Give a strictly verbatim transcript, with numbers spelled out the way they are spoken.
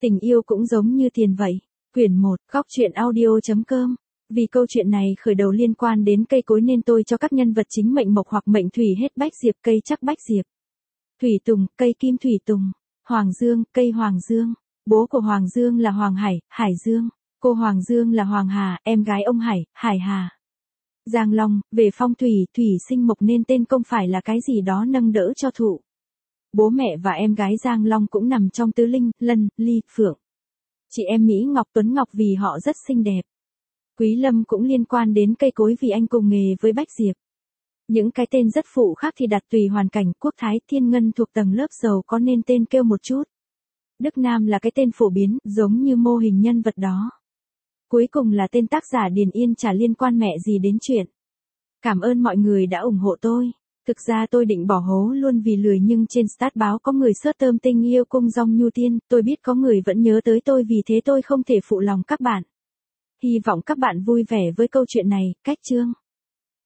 Tình yêu cũng giống như tiền vậy. Quyển một, góc truyện audio chấm com. Vì câu chuyện này khởi đầu liên quan đến cây cối nên tôi cho các nhân vật chính mệnh mộc hoặc mệnh thủy hết bách diệp, cây chắc bách diệp. Thủy tùng, cây kim thủy tùng. Hoàng dương, cây hoàng dương. Bố của Hoàng Dương là Hoàng Hải, Hải Dương. Cô Hoàng Dương là Hoàng Hà, em gái ông Hải, Hải Hà. Giang Long, về phong thủy, thủy sinh mộc nên tên công phải là cái gì đó nâng đỡ cho thụ. Bố mẹ và em gái Giang Long cũng nằm trong tứ linh, Lân, Ly, Phượng. Chị em Mỹ Ngọc Tuấn Ngọc vì họ rất xinh đẹp. Quý Lâm cũng liên quan đến cây cối vì anh cùng nghề với Bách Diệp. Những cái tên rất phụ khác thì đặt tùy hoàn cảnh. Quốc Thái, Thiên Ngân thuộc tầng lớp giàu có nên tên kêu một chút. Đức Nam là cái tên phổ biến, giống như mô hình nhân vật đó. Cuối cùng là tên tác giả Điền Yên, chả liên quan mẹ gì đến chuyện. Cảm ơn mọi người đã ủng hộ tôi. Thực ra tôi định bỏ hố luôn vì lười, nhưng trên Start báo có người search tôm tình yêu cung dòng nhu tiên, tôi biết có người vẫn nhớ tới tôi, vì thế tôi không thể phụ lòng các bạn. Hy vọng các bạn vui vẻ với câu chuyện này. Cách chương.